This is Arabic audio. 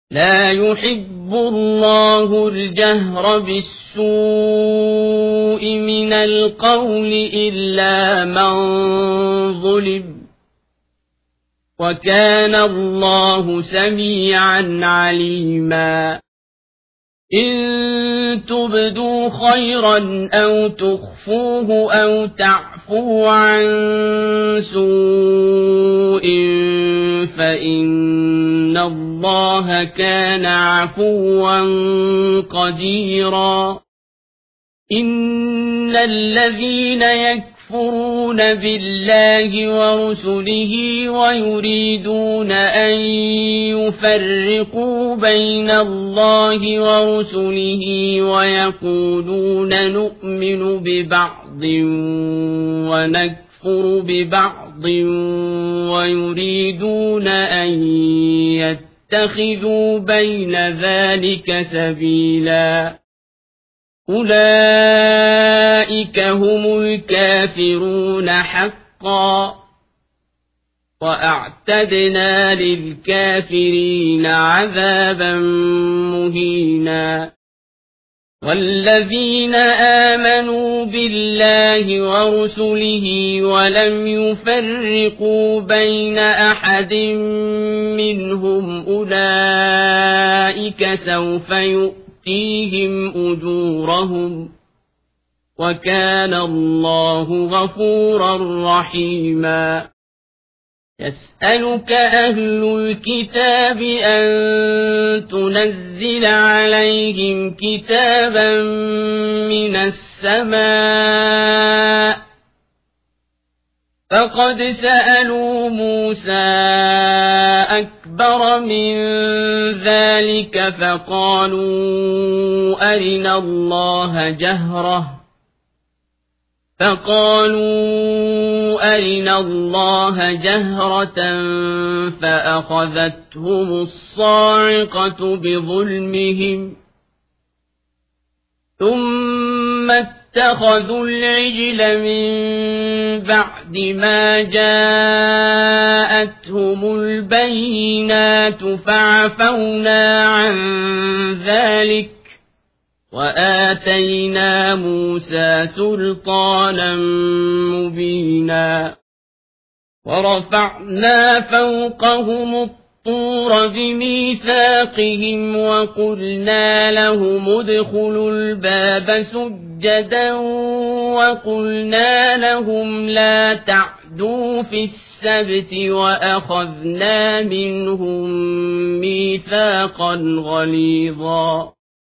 لا يحب الله الجهر بالسوء من القول إلا من ظلم وكان الله سميعا عليما إن تبدوا خيرا أو تخفوه أو تعفوا عن سوء فإن الله كان عفوا قديرا إن الذين يكفرون بالله ورسله ويريدون أن يفرقوا بين الله ورسله ويقولون نؤمن ببعض ونكفر ببعض ويريدون أن يتخذوا بين ذلك سبيلا أولئك هم الكافرون حقا وأعتدنا للكافرين عذابا مهينا والذين آمنوا بالله ورسله ولم يفرقوا بين أحد منهم أولئك سوف يؤتيهم أجورهم وكان الله غفورا رحيما يسألك أهل الكتاب أن تنزل عليهم كتابا من السماء فقد سألوا موسى أكبر من ذلك فقالوا أرنا الله جهرة فأخذتهم الصاعقة بظلمهم ثم اتخذوا العجل من بعد ما جاءتهم البينات فعفونا عن ذلك وآتينا موسى سلطانا مبينا ورفعنا فوقهم الطور بميثاقهم وقلنا لهم ادخلوا الباب سجدا وقلنا لهم لا تعدوا في السبت وأخذنا منهم ميثاقا غليظا